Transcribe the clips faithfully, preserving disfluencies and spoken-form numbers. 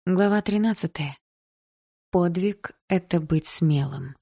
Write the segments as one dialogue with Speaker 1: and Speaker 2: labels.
Speaker 1: Глава тринадцатая. Подвиг — это быть смелым.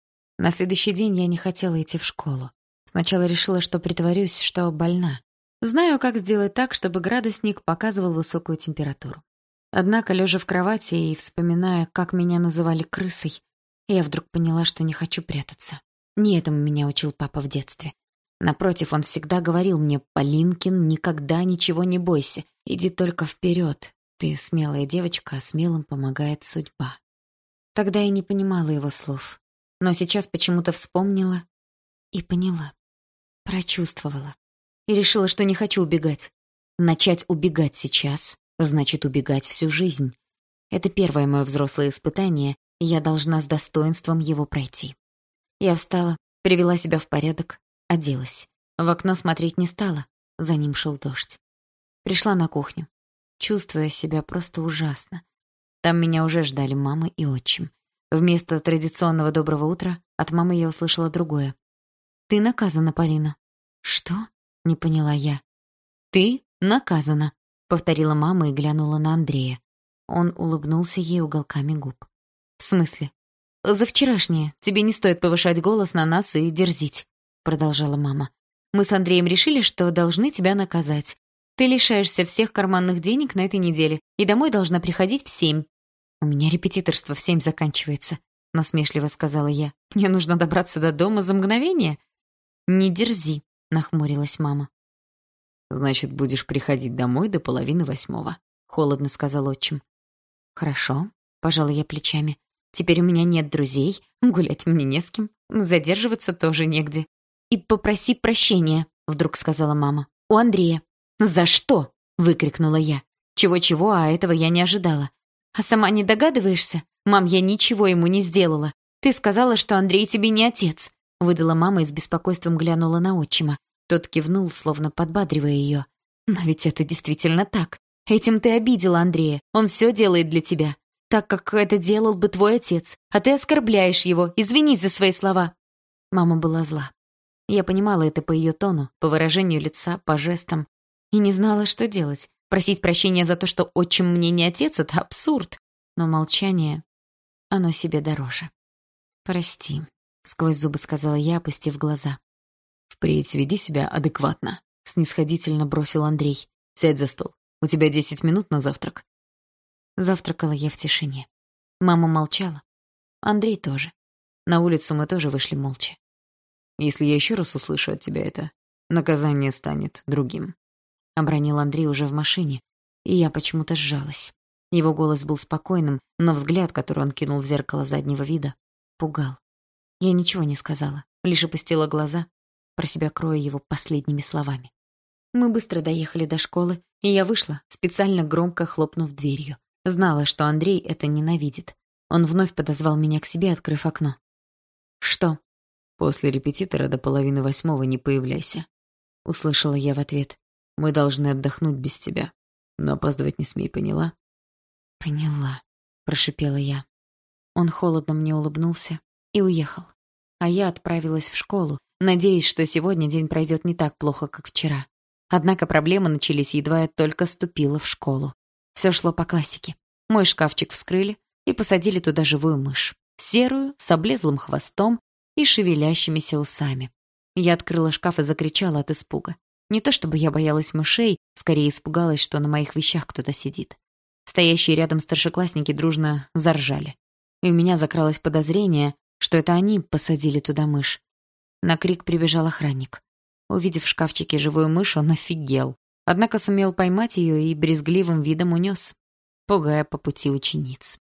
Speaker 1: На следующий день я не хотела идти в школу. Сначала решила, что притворюсь, что больна. Знаю, как сделать так, чтобы градусник показывал высокую температуру. Однако, лежа в кровати и вспоминая, как меня называли крысой, я вдруг поняла, что не хочу прятаться. Не этому меня учил папа в детстве. Напротив, он всегда говорил мне: «Полинкин, никогда ничего не бойся, иди только вперед. Ты смелая девочка, а смелым помогает судьба». Тогда я не понимала его слов, но сейчас почему-то вспомнила и поняла, прочувствовала, и решила, что не хочу убегать. Начать убегать сейчас значит убегать всю жизнь. Это первое мое взрослое испытание, и я должна с достоинством его пройти. Я встала, привела себя в порядок, оделась. В окно смотреть не стала, за ним шел дождь. Пришла на кухню, чувствуя себя просто ужасно. Там меня уже ждали мама и отчим. Вместо традиционного доброго утра от мамы я услышала другое. «Ты наказана, Полина». «Что?» — не поняла я. «Ты наказана», — повторила мама и глянула на Андрея. Он улыбнулся ей уголками губ. «В смысле?» «За вчерашнее. Тебе не стоит повышать голос на нас и дерзить», — продолжала мама. «Мы с Андреем решили, что должны тебя наказать. Ты лишаешься всех карманных денег на этой неделе и домой должна приходить в семь». «У меня репетиторство в семь заканчивается», — насмешливо сказала я. «Мне нужно добраться до дома за мгновение». «Не дерзи», — нахмурилась мама. «Значит, будешь приходить домой до половины восьмого», — холодно сказал отчим. «Хорошо», — пожала я плечами. «Теперь у меня нет друзей, гулять мне не с кем, задерживаться тоже негде». «И попроси прощения», — вдруг сказала мама. «У Андрея». «За что?» — выкрикнула я. Чего-чего, а этого я не ожидала. «А сама не догадываешься? Мам, я ничего ему не сделала. Ты сказала, что Андрей тебе не отец», — выдала мама и с беспокойством глянула на отчима. Тот кивнул, словно подбадривая ее. «Но ведь это действительно так. Этим ты обидела Андрея. Он все делает для тебя. Так, как это делал бы твой отец. А ты оскорбляешь его. Извинись за свои слова». Мама была зла. Я понимала это по ее тону, по выражению лица, по жестам. И не знала, что делать. Просить прощения за то, что отчим мне не отец, — это абсурд. Но молчание, оно себе дороже. «Прости», — сквозь зубы сказала я, опустив глаза. «Впредь веди себя адекватно», — снисходительно бросил Андрей. «Сядь за стол. У тебя десять минут на завтрак». Завтракала я в тишине. Мама молчала. Андрей тоже. На улицу мы тоже вышли молча. «Если я еще раз услышу от тебя это, наказание станет другим», — обронил Андрей уже в машине, и я почему-то сжалась. Его голос был спокойным, но взгляд, который он кинул в зеркало заднего вида, пугал. Я ничего не сказала, лишь опустила глаза, про себя кроя его последними словами. Мы быстро доехали до школы, и я вышла, специально громко хлопнув дверью. Знала, что Андрей это ненавидит. Он вновь подозвал меня к себе, открыв окно. «Что?» «После репетитора до половины восьмого не появляйся», — услышала я в ответ. «Мы должны отдохнуть без тебя, но опаздывать не смей, поняла?» «Поняла», — прошипела я. Он холодно мне улыбнулся и уехал. А я отправилась в школу, надеясь, что сегодня день пройдет не так плохо, как вчера. Однако проблемы начались, едва я только ступила в школу. Все шло по классике. Мой шкафчик вскрыли и посадили туда живую мышь. Серую, с облезлым хвостом и шевелящимися усами. Я открыла шкаф и закричала от испуга. Не то чтобы я боялась мышей, скорее испугалась, что на моих вещах кто-то сидит. Стоящие рядом старшеклассники дружно заржали. И у меня закралось подозрение, что это они посадили туда мышь. На крик прибежал охранник. Увидев в шкафчике живую мышь, он офигел. Однако сумел поймать ее и брезгливым видом унес, пугая по пути учениц.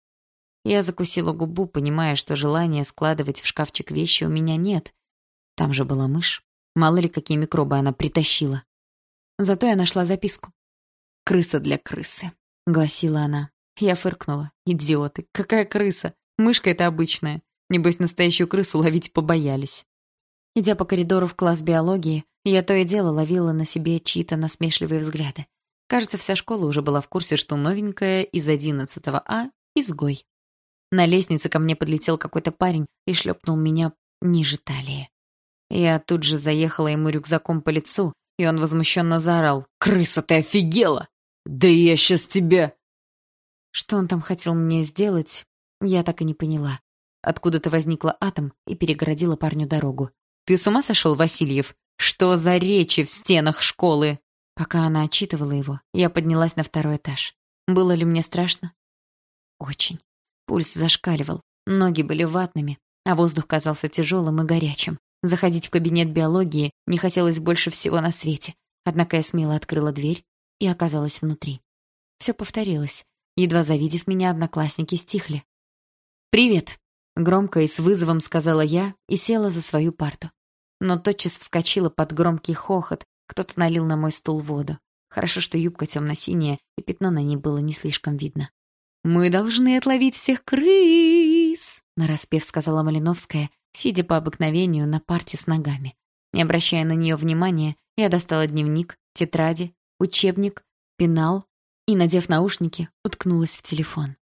Speaker 1: Я закусила губу, понимая, что желания складывать в шкафчик вещи у меня нет. Там же была мышь. Мало ли, какие микробы она притащила. Зато я нашла записку. «Крыса для крысы», — гласила она. Я фыркнула. «Идиоты, какая крыса? Мышка это обычная. Небось, настоящую крысу ловить побоялись». Идя по коридору в класс биологии, я то и дело ловила на себе чьи-то насмешливые взгляды. Кажется, вся школа уже была в курсе, что новенькая из одиннадцатого А — изгой. На лестнице ко мне подлетел какой-то парень и шлепнул меня ниже талии. Я тут же заехала ему рюкзаком по лицу, и он возмущенно заорал: «Крыса, ты офигела? Да я сейчас тебя...» Что он там хотел мне сделать, я так и не поняла. Откуда-то возникла атом и перегородила парню дорогу. «Ты с ума сошел, Васильев? Что за речи в стенах школы?» Пока она отчитывала его, я поднялась на второй этаж. Было ли мне страшно? Очень. Пульс зашкаливал, ноги были ватными, а воздух казался тяжелым и горячим. Заходить в кабинет биологии не хотелось больше всего на свете. Однако я смело открыла дверь и оказалась внутри. Все повторилось. Едва завидев меня, одноклассники стихли. «Привет!» — громко и с вызовом сказала я и села за свою парту. Но тотчас вскочила под громкий хохот, кто-то налил на мой стул воду. Хорошо, что юбка темно-синяя, и пятно на ней было не слишком видно. «Мы должны отловить всех крыс!» — нараспев сказала Малиновская, сидя по обыкновению на парте с ногами. Не обращая на нее внимания, я достала дневник, тетради, учебник, пенал и, надев наушники, уткнулась в телефон.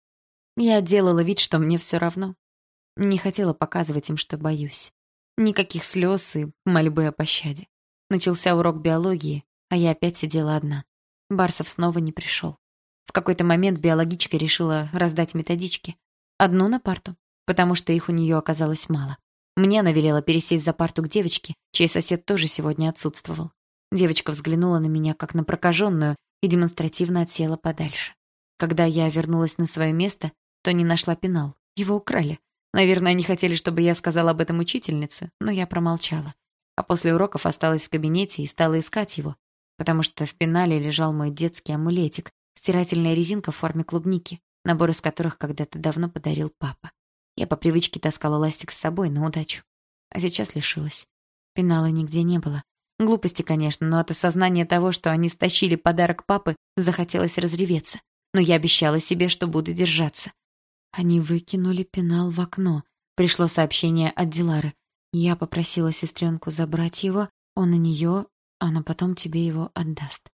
Speaker 1: Я делала вид, что мне все равно. Не хотела показывать им, что боюсь. Никаких слез и мольбы о пощаде. Начался урок биологии, а я опять сидела одна. Барсов снова не пришел. В какой-то момент биологичка решила раздать методички. Одну на парту, потому что их у нее оказалось мало. Мне она велела пересесть за парту к девочке, чей сосед тоже сегодня отсутствовал. Девочка взглянула на меня, как на прокаженную, и демонстративно отсела подальше. Когда я вернулась на свое место, то не нашла пенал. Его украли. Наверное, они хотели, чтобы я сказала об этом учительнице, но я промолчала. А после уроков осталась в кабинете и стала искать его, потому что в пенале лежал мой детский амулетик, стирательная резинка в форме клубники, набор из которых когда-то давно подарил папа. Я по привычке таскала ластик с собой на удачу. А сейчас лишилась. Пенала нигде не было. Глупости, конечно, но от осознания того, что они стащили подарок папы, захотелось разреветься. Но я обещала себе, что буду держаться. Они выкинули пенал в окно. Пришло сообщение от Дилары. Я попросила сестренку забрать его, он на нее, она потом тебе его отдаст.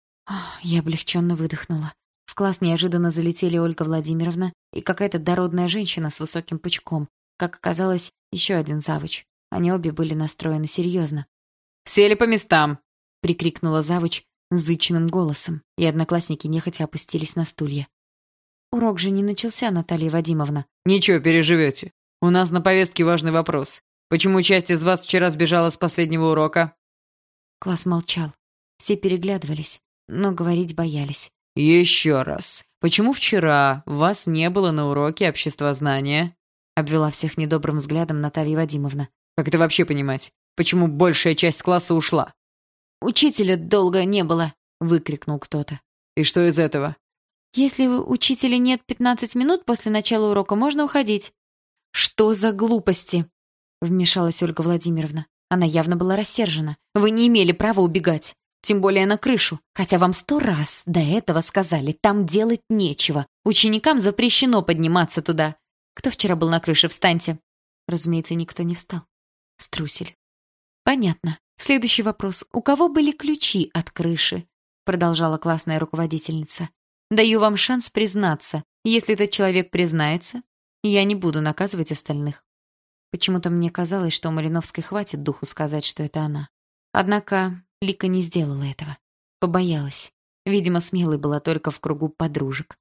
Speaker 1: Ох, я облегченно выдохнула. В класс неожиданно залетели Ольга Владимировна и какая-то дородная женщина с высоким пучком. Как оказалось, еще один завуч. Они обе были настроены серьезно. «Сели по местам!» — прикрикнула завуч зычным голосом, и одноклассники нехотя опустились на стулья. «Урок же не начался, Наталья Вадимовна».
Speaker 2: «Ничего, переживете. У нас на повестке важный вопрос. Почему часть из вас вчера сбежала с последнего урока?»
Speaker 1: Класс молчал. Все переглядывались, но говорить боялись.
Speaker 2: «Еще раз. Почему вчера вас не было на уроке обществознания?»
Speaker 1: Обвела всех недобрым взглядом Наталья Вадимовна.
Speaker 2: «Как это вообще понимать? Почему большая часть класса ушла?»
Speaker 1: «Учителя долго не было», — выкрикнул кто-то.
Speaker 2: «И что из этого?»
Speaker 1: «Если учителя нет пятнадцать минут после начала урока, можно уходить». «Что за глупости?» — вмешалась Ольга Владимировна. Она явно была рассержена. «Вы не имели права убегать. Тем более на крышу. Хотя вам сто раз до этого сказали, там делать нечего. Ученикам запрещено подниматься туда. Кто вчера был на крыше? Встаньте». Разумеется, никто не встал. Струсили. «Понятно. Следующий вопрос. У кого были ключи от крыши?» Продолжала классная руководительница. «Даю вам шанс признаться. Если этот человек признается, я не буду наказывать остальных». Почему-то мне казалось, что у Малиновской хватит духу сказать, что это она. Однако Лика не сделала этого. Побоялась. Видимо, смелой была только в кругу подружек.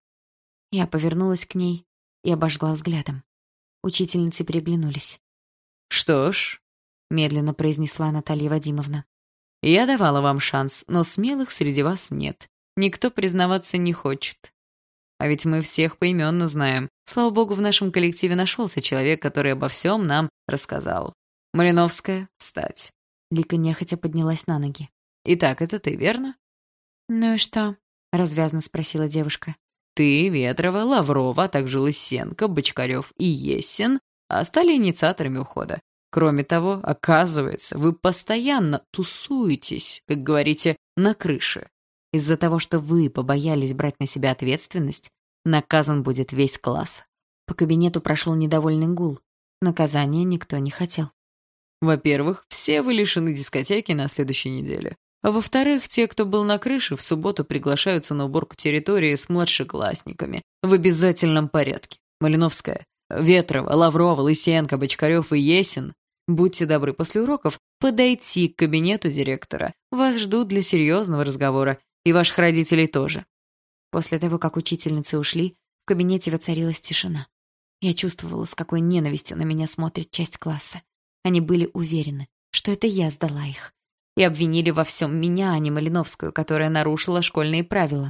Speaker 1: Я повернулась к ней и обожгла взглядом. Учительницы переглянулись.
Speaker 2: «Что ж», — медленно произнесла Наталья Вадимовна, «я давала вам шанс, но смелых среди вас нет. Никто признаваться не хочет. А ведь мы всех поименно знаем. Слава богу, в нашем коллективе нашелся человек, который обо всем нам рассказал. Малиновская, встать».
Speaker 1: Лика нехотя поднялась на ноги.
Speaker 2: «Итак, это ты, верно?»
Speaker 1: «Ну и что?» — развязно спросила девушка.
Speaker 2: «Ты, Ветрова, Лаврова, а также Лысенко, Бочкарев и Есин стали инициаторами ухода. Кроме того, оказывается, вы постоянно тусуетесь, как говорите, на крыше. Из-за того, что вы побоялись брать на себя ответственность, наказан будет весь класс».
Speaker 1: По кабинету прошел недовольный гул. Наказания никто не хотел.
Speaker 2: «Во-первых, все вы лишены дискотеки на следующей неделе. А во-вторых, те, кто был на крыше, в субботу приглашаются на уборку территории с младшеклассниками в обязательном порядке. Малиновская, Ветрова, Лаврова, Лысенко, Бочкарев и Есин, будьте добры после уроков подойти к кабинету директора. Вас ждут для серьезного разговора, и ваших родителей тоже».
Speaker 1: После того, как учительницы ушли, кабинете воцарилась тишина. Я чувствовала, с какой ненавистью на меня смотрит часть класса. Они были уверены, что это я сдала их. И обвинили во всем меня, а не Малиновскую, которая нарушила школьные правила.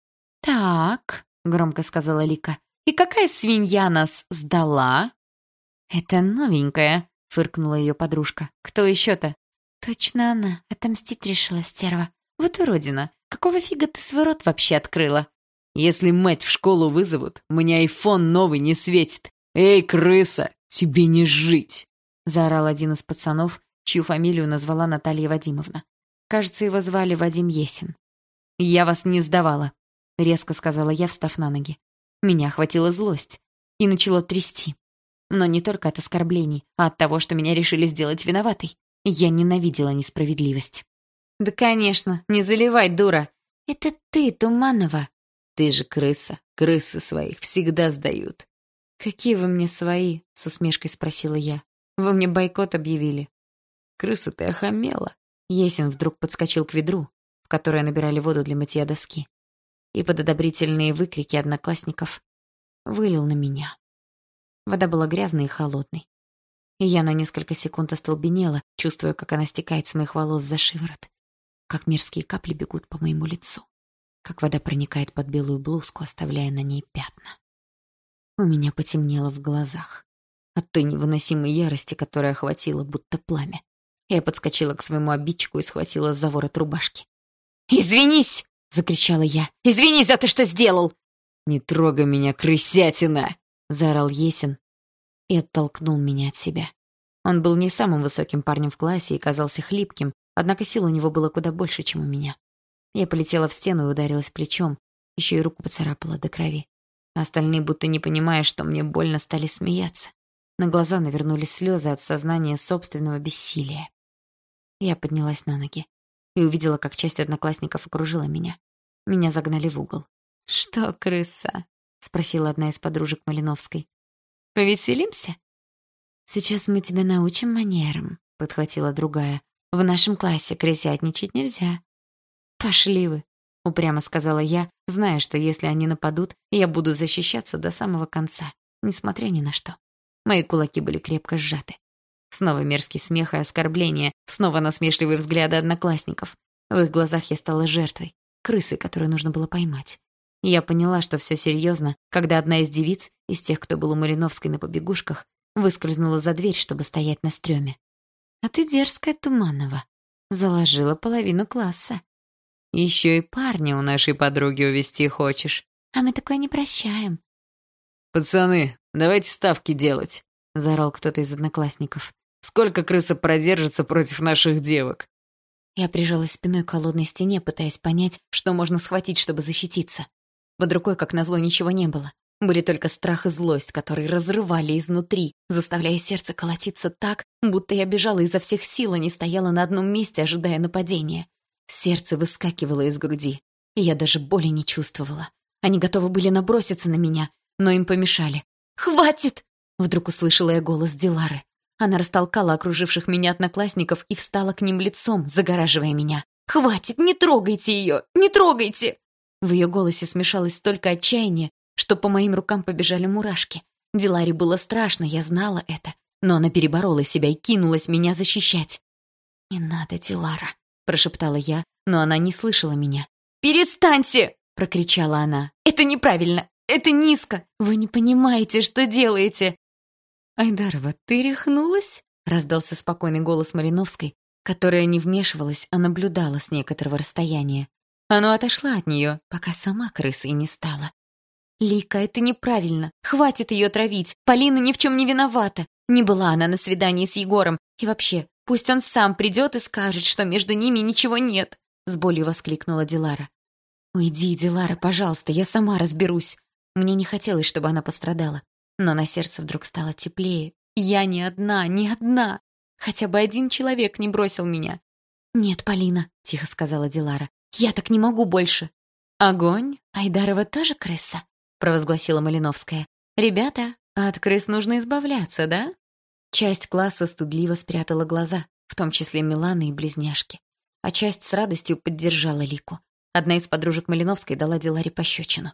Speaker 1: «Так», — громко сказала Лика, — «и какая свинья нас сдала?» «Это новенькая», — фыркнула ее подружка. «Кто еще-то?» «Точно она. Отомстить решила, стерва. Вот уродина. Какого фига ты свой рот вообще открыла?»
Speaker 2: «Если мать в школу вызовут, мне айфон новый не светит. Эй, крыса, тебе не жить!»
Speaker 1: Заорал один из пацанов, чью фамилию назвала Наталья Вадимовна. Кажется, его звали Вадим Есин. «Я вас не сдавала», — резко сказала я, встав на ноги. Меня охватила злость и начало трясти. Но не только от оскорблений, а от того, что меня решили сделать виноватой. Я ненавидела несправедливость. «Да, конечно, не заливай, дура. Это ты, Туманова».
Speaker 2: «Ты же крыса. Крысы своих всегда сдают».
Speaker 1: «Какие вы мне свои?» — с усмешкой спросила я. «Вы мне бойкот объявили».
Speaker 2: «Крыса, ты охамела».
Speaker 1: Есин вдруг подскочил к ведру, в которое набирали воду для мытья доски, и под одобрительные выкрики одноклассников вылил на меня. Вода была грязной и холодной, и я на несколько секунд остолбенела, чувствуя, как она стекает с моих волос за шиворот, как мерзкие капли бегут по моему лицу, как вода проникает под белую блузку, оставляя на ней пятна. У меня потемнело в глазах от той невыносимой ярости, которая охватила, будто пламя. Я подскочила к своему обидчику и схватила за ворот рубашки. «Извинись!» — закричала я. «Извинись за то, что сделал!»
Speaker 2: «Не трогай меня, крысятина!»
Speaker 1: — заорал Есин и оттолкнул меня от себя. Он был не самым высоким парнем в классе и казался хлипким, однако сил у него было куда больше, чем у меня. Я полетела в стену и ударилась плечом, еще и руку поцарапала до крови. А остальные, будто не понимая, что мне больно, стали смеяться. На глаза навернулись слезы от сознания собственного бессилия. Я поднялась на ноги и увидела, как часть одноклассников окружила меня. Меня загнали в угол. «Что, крыса?» — спросила одна из подружек Малиновской. «Повеселимся?» «Сейчас мы тебя научим манерам», — подхватила другая. «В нашем классе крысятничать нельзя». «Пошли вы», — упрямо сказала я, зная, что если они нападут, я буду защищаться до самого конца, несмотря ни на что. Мои кулаки были крепко сжаты. Снова мерзкий смех и оскорбления, снова насмешливые взгляды одноклассников. В их глазах я стала жертвой, крысой, которую нужно было поймать. И я поняла, что все серьезно, когда одна из девиц, из тех, кто был у Малиновской на побегушках, выскользнула за дверь, чтобы стоять на стреме. «А ты дерзкая, Туманова. Заложила половину класса. Еще и парня у нашей подруги увести хочешь. А мы такое не прощаем».
Speaker 2: «Пацаны, давайте ставки делать», — заорал кто-то из одноклассников. «Сколько крыса продержится против наших девок?»
Speaker 1: Я прижалась спиной к холодной стене, пытаясь понять, что можно схватить, чтобы защититься. Под рукой, как назло, ничего не было. Были только страх и злость, которые разрывали изнутри, заставляя сердце колотиться так, будто я бежала изо всех сил, а не стояла на одном месте, ожидая нападения. Сердце выскакивало из груди, и я даже боли не чувствовала. Они готовы были наброситься на меня, но им помешали. «Хватит!» — вдруг услышала я голос Дилары. Она растолкала окруживших меня одноклассников и встала к ним лицом, загораживая меня. «Хватит! Не трогайте ее! Не трогайте!» В ее голосе смешалось столько отчаяния, что по моим рукам побежали мурашки. Диларе было страшно, я знала это, но она переборола себя и кинулась меня защищать. «Не надо, Дилара», — прошептала я, но она не слышала меня. «Перестаньте!» — прокричала она. «Это неправильно! Это низко! Вы не понимаете, что делаете!» «Айдарова, ты рехнулась?» — раздался спокойный голос Малиновской, которая не вмешивалась, а наблюдала с некоторого расстояния. Оно отошла от нее, пока сама крысой не стала. «Лика, это неправильно. Хватит ее травить. Полина ни в чем не виновата. Не была она на свидании с Егором. И вообще, пусть он сам придет и скажет, что между ними ничего нет», — с болью воскликнула Дилара. «Уйди, Дилара, пожалуйста, я сама разберусь». Мне не хотелось, чтобы она пострадала, но на сердце вдруг стало теплее. Я не одна, не одна. Хотя бы один человек не бросил меня. «Нет, Полина», — тихо сказала Дилара, — «я так не могу больше». «Огонь? Айдарова тоже крыса?» — провозгласила Малиновская. «Ребята, от крыс нужно избавляться, да?» Часть класса стыдливо спрятала глаза, в том числе Милана и близняшки. А часть с радостью поддержала Лику. Одна из подружек Малиновской дала Диларе пощечину.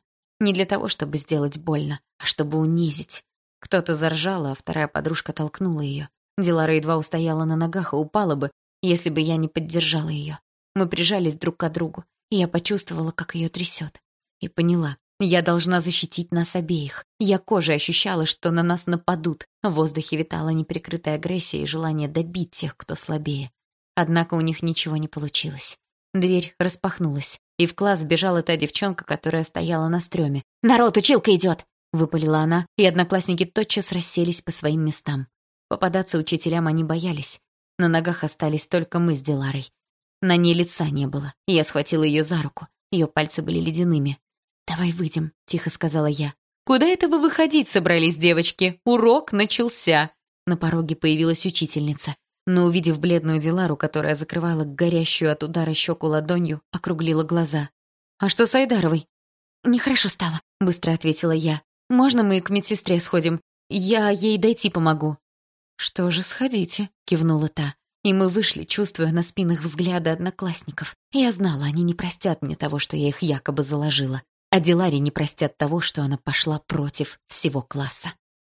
Speaker 1: Не для того, чтобы сделать больно, а чтобы унизить. Кто-то заржал, а вторая подружка толкнула ее. Дилара едва устояла на ногах и упала бы, если бы я не поддержала ее. Мы прижались друг к другу, и я почувствовала, как ее трясет. И поняла, я должна защитить нас обеих. Я кожей ощущала, что на нас нападут. В воздухе витала неприкрытая агрессия и желание добить тех, кто слабее. Однако у них ничего не получилось. Дверь распахнулась, и в класс сбежала та девчонка, которая стояла на стреме. «Народ, училка идет!» — выпалила она, и одноклассники тотчас расселись по своим местам. Попадаться учителям они боялись. На ногах остались только мы с Диларой. На ней лица не было. Я схватила ее за руку. Ее пальцы были ледяными. «Давай выйдем», — тихо сказала я. «Куда это вы выходить собрались, девочки? Урок начался!» На пороге появилась учительница, но, увидев бледную Дилару, которая закрывала горящую от удара щеку ладонью, округлила глаза. «А что с Айдаровой?» «Нехорошо стало», — быстро ответила я. «Можно мы к медсестре сходим? Я ей дойти помогу». «Что же, сходите», — кивнула та. И мы вышли, чувствуя на спинах взгляды одноклассников. Я знала, они не простят мне того, что я их якобы заложила. А Диларе не простят того, что она пошла против всего класса.